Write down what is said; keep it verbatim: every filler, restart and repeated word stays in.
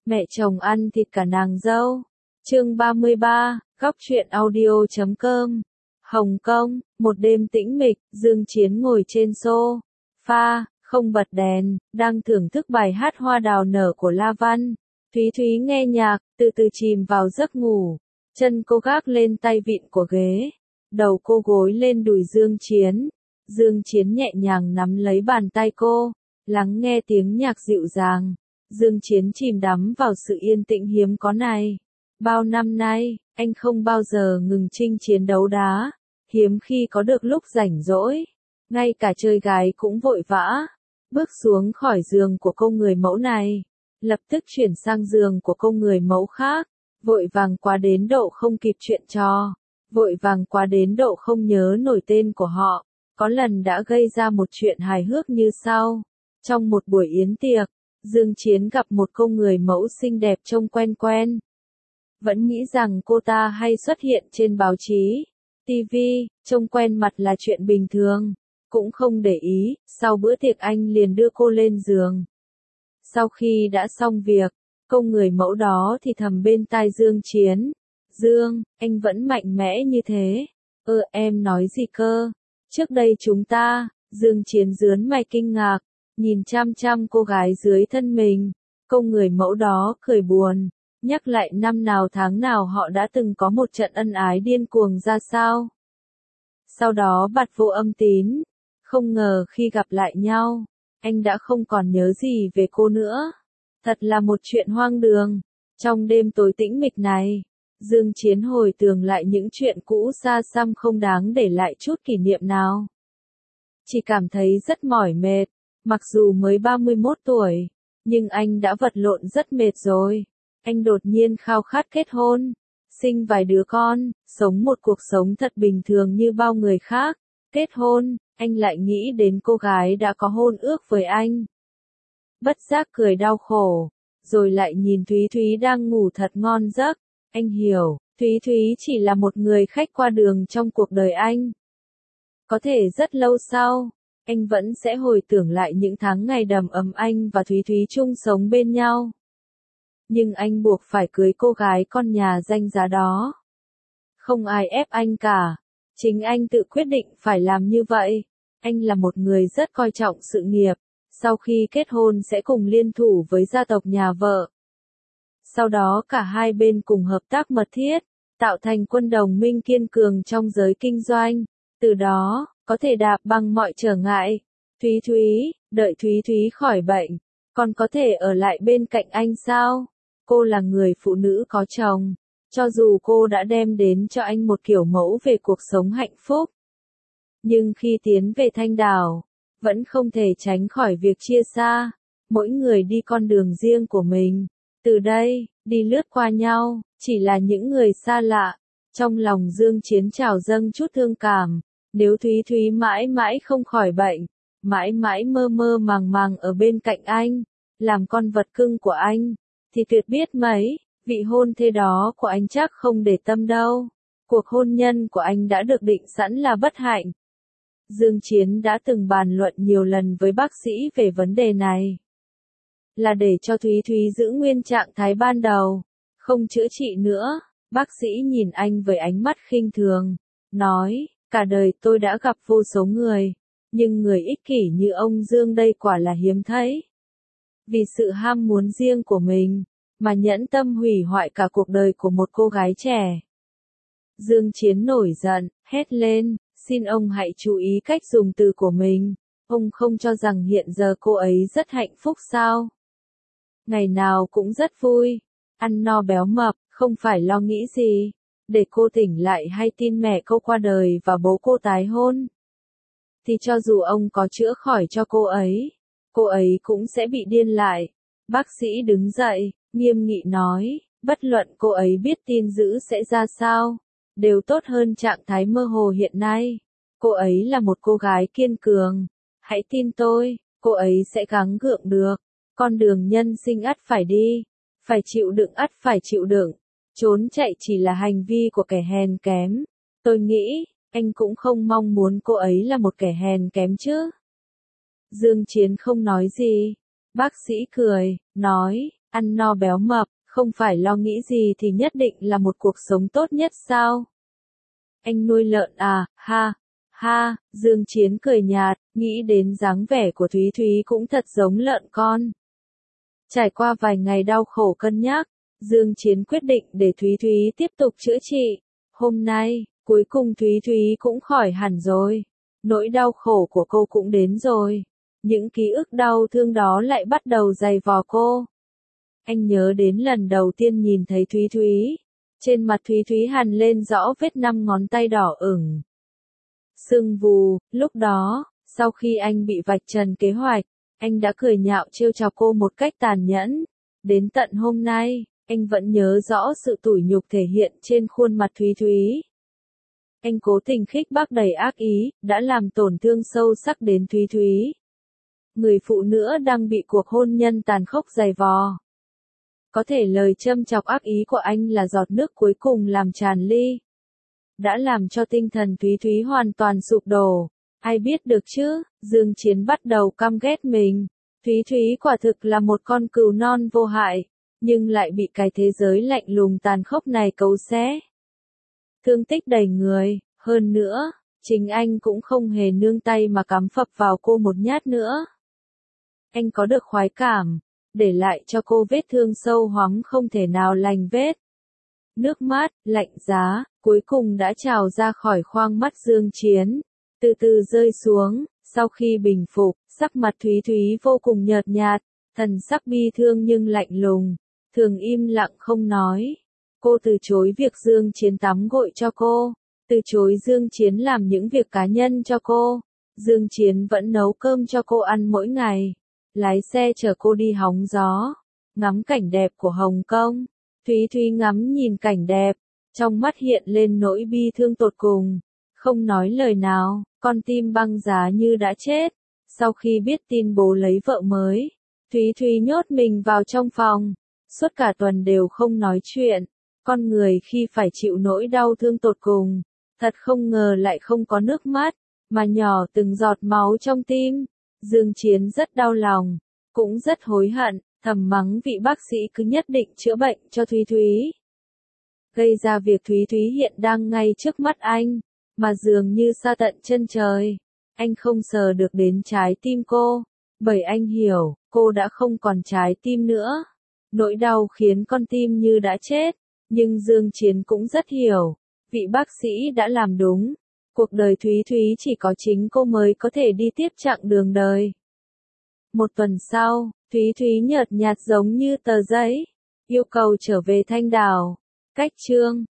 Mẹ chồng ăn thịt cả nàng dâu. Chương ba mươi ba, góc truyện audio chấm com. Hồng Kông, một đêm tĩnh mịch, Dương Chiến ngồi trên sofa, không bật đèn, đang thưởng thức bài hát Hoa đào nở của La Văn. Thúy Thúy nghe nhạc, từ từ chìm vào giấc ngủ. Chân cô gác lên tay vịn của ghế, đầu cô gối lên đùi Dương Chiến. Dương Chiến nhẹ nhàng nắm lấy bàn tay cô, lắng nghe tiếng nhạc dịu dàng. Dương Chiến chìm đắm vào sự yên tĩnh hiếm có này. Bao năm nay, anh không bao giờ ngừng chinh chiến đấu đá, hiếm khi có được lúc rảnh rỗi. Ngay cả chơi gái cũng vội vã. Bước xuống khỏi giường của cô người mẫu này, lập tức chuyển sang giường của cô người mẫu khác. Vội vàng quá đến độ không kịp chuyện trò. Vội vàng quá đến độ không nhớ nổi tên của họ. Có lần đã gây ra một chuyện hài hước như sau. Trong một buổi yến tiệc, Dương Chiến gặp một cô người mẫu xinh đẹp trông quen quen. Vẫn nghĩ rằng cô ta hay xuất hiện trên báo chí, ti vi, trông quen mặt là chuyện bình thường. Cũng không để ý, sau bữa tiệc anh liền đưa cô lên giường. Sau khi đã xong việc, cô người mẫu đó thì thầm bên tai Dương Chiến. Dương, anh vẫn mạnh mẽ như thế. Ơ em nói gì cơ? Trước đây chúng ta, Dương Chiến rướn mày kinh ngạc, nhìn chăm chăm cô gái dưới thân mình. Cô người mẫu đó cười buồn, nhắc lại năm nào tháng nào họ đã từng có một trận ân ái điên cuồng ra sao. Sau đó bặt vô âm tín, không ngờ khi gặp lại nhau, anh đã không còn nhớ gì về cô nữa. Thật là một chuyện hoang đường. Trong đêm tối tĩnh mịch này, Dương Chiến hồi tưởng lại những chuyện cũ xa xăm không đáng để lại chút kỷ niệm nào. Chỉ cảm thấy rất mỏi mệt, mặc dù mới ba mươi mốt tuổi, nhưng anh đã vật lộn rất mệt rồi. Anh đột nhiên khao khát kết hôn, sinh vài đứa con, sống một cuộc sống thật bình thường như bao người khác. Kết hôn, anh lại nghĩ đến cô gái đã có hôn ước với anh. Bất giác cười đau khổ, rồi lại nhìn Thúy Thúy đang ngủ thật ngon giấc. Anh hiểu, Thúy Thúy chỉ là một người khách qua đường trong cuộc đời anh. Có thể rất lâu sau, anh vẫn sẽ hồi tưởng lại những tháng ngày đầm ấm anh và Thúy Thúy chung sống bên nhau. Nhưng anh buộc phải cưới cô gái con nhà danh giá đó. Không ai ép anh cả. Chính anh tự quyết định phải làm như vậy. Anh là một người rất coi trọng sự nghiệp. Sau khi kết hôn sẽ cùng liên thủ với gia tộc nhà vợ. Sau đó cả hai bên cùng hợp tác mật thiết, tạo thành quân đồng minh kiên cường trong giới kinh doanh. Từ đó, có thể đạp bằng mọi trở ngại. Thúy Thúy, đợi Thúy Thúy khỏi bệnh, còn có thể ở lại bên cạnh anh sao? Cô là người phụ nữ có chồng. Cho dù cô đã đem đến cho anh một kiểu mẫu về cuộc sống hạnh phúc. Nhưng khi tiến về Thanh Đảo, vẫn không thể tránh khỏi việc chia xa. Mỗi người đi con đường riêng của mình. Từ đây, đi lướt qua nhau, chỉ là những người xa lạ. Trong lòng Dương Chiến trào dâng chút thương cảm. Nếu Thúy Thúy mãi mãi không khỏi bệnh, mãi mãi mơ mơ màng màng ở bên cạnh anh, làm con vật cưng của anh, thì tuyệt biết mấy, vị hôn thê đó của anh chắc không để tâm đâu. Cuộc hôn nhân của anh đã được định sẵn là bất hạnh. Dương Chiến đã từng bàn luận nhiều lần với bác sĩ về vấn đề này. Là để cho Thúy Thúy giữ nguyên trạng thái ban đầu, không chữa trị nữa. Bác sĩ nhìn anh với ánh mắt khinh thường, nói, cả đời tôi đã gặp vô số người, nhưng người ích kỷ như ông Dương đây quả là hiếm thấy. Vì sự ham muốn riêng của mình, mà nhẫn tâm hủy hoại cả cuộc đời của một cô gái trẻ. Dương Chiến nổi giận, hét lên, xin ông hãy chú ý cách dùng từ của mình. Ông không cho rằng hiện giờ cô ấy rất hạnh phúc sao? Ngày nào cũng rất vui, ăn no béo mập, không phải lo nghĩ gì, để cô tỉnh lại hay tin mẹ cô qua đời và bố cô tái hôn. Thì cho dù ông có chữa khỏi cho cô ấy, cô ấy cũng sẽ bị điên lại. Bác sĩ đứng dậy, nghiêm nghị nói, bất luận cô ấy biết tin dữ sẽ ra sao, đều tốt hơn trạng thái mơ hồ hiện nay. Cô ấy là một cô gái kiên cường. Hãy tin tôi, cô ấy sẽ gắng gượng được. Con đường nhân sinh ắt phải đi, phải chịu đựng ắt phải chịu đựng. Trốn chạy chỉ là hành vi của kẻ hèn kém. Tôi nghĩ, anh cũng không mong muốn cô ấy là một kẻ hèn kém chứ. Dương Chiến không nói gì. Bác sĩ cười, nói, ăn no béo mập, không phải lo nghĩ gì thì nhất định là một cuộc sống tốt nhất sao? Anh nuôi lợn à, ha, ha, Dương Chiến cười nhạt, nghĩ đến dáng vẻ của Thúy Thúy cũng thật giống lợn con. Trải qua vài ngày đau khổ cân nhắc, Dương Chiến quyết định để Thúy Thúy tiếp tục chữa trị. Hôm nay, cuối cùng Thúy Thúy cũng khỏi hẳn rồi. Nỗi đau khổ của cô cũng đến rồi. Những ký ức đau thương đó lại bắt đầu giày vò cô. Anh nhớ đến lần đầu tiên nhìn thấy Thúy Thúy. Trên mặt Thúy Thúy hằn lên rõ vết năm ngón tay đỏ ửng. Sưng vù, lúc đó, sau khi anh bị vạch trần kế hoạch, anh đã cười nhạo trêu chọc cô một cách tàn nhẫn. Đến tận hôm nay, anh vẫn nhớ rõ sự tủi nhục thể hiện trên khuôn mặt Thúy Thúy. Anh cố tình khích bác đầy ác ý, đã làm tổn thương sâu sắc đến Thúy Thúy. Người phụ nữ đang bị cuộc hôn nhân tàn khốc giày vò. Có thể lời châm chọc ác ý của anh là giọt nước cuối cùng làm tràn ly. Đã làm cho tinh thần Thúy Thúy hoàn toàn sụp đổ. Ai biết được chứ, Dương Chiến bắt đầu căm ghét mình. Thúy Thúy quả thực là một con cừu non vô hại, nhưng lại bị cái thế giới lạnh lùng tàn khốc này cấu xé. Thương tích đầy người, hơn nữa, chính anh cũng không hề nương tay mà cắm phập vào cô một nhát nữa. Anh có được khoái cảm, để lại cho cô vết thương sâu hoắm không thể nào lành vết. Nước mắt, lạnh giá, cuối cùng đã trào ra khỏi khoang mắt Dương Chiến, từ từ rơi xuống. Sau khi bình phục, sắc mặt Thúy Thúy vô cùng nhợt nhạt, thần sắc bi thương nhưng lạnh lùng, thường im lặng không nói. Cô từ chối việc Dương Chiến tắm gội cho cô, từ chối Dương Chiến làm những việc cá nhân cho cô. Dương Chiến vẫn nấu cơm cho cô ăn mỗi ngày, lái xe chở cô đi hóng gió, ngắm cảnh đẹp của Hồng Kông. Thúy Thúy ngắm nhìn cảnh đẹp, trong mắt hiện lên nỗi bi thương tột cùng, không nói lời nào, con tim băng giá như đã chết. Sau khi biết tin bố lấy vợ mới, Thúy Thúy nhốt mình vào trong phòng, suốt cả tuần đều không nói chuyện. Con người khi phải chịu nỗi đau thương tột cùng, thật không ngờ lại không có nước mắt, mà nhỏ từng giọt máu trong tim. Dương Chiến rất đau lòng, cũng rất hối hận, thầm mắng vị bác sĩ cứ nhất định chữa bệnh cho Thúy Thúy. Gây ra việc Thúy Thúy hiện đang ngay trước mắt anh, mà dường như xa tận chân trời. Anh không sờ được đến trái tim cô, bởi anh hiểu, cô đã không còn trái tim nữa. Nỗi đau khiến con tim như đã chết, nhưng Dương Chiến cũng rất hiểu, vị bác sĩ đã làm đúng. Cuộc đời Thúy Thúy chỉ có chính cô mới có thể đi tiếp chặng đường đời. Một tuần sau, Thúy Thúy nhợt nhạt giống như tờ giấy, yêu cầu trở về Thanh Đảo. Cách chương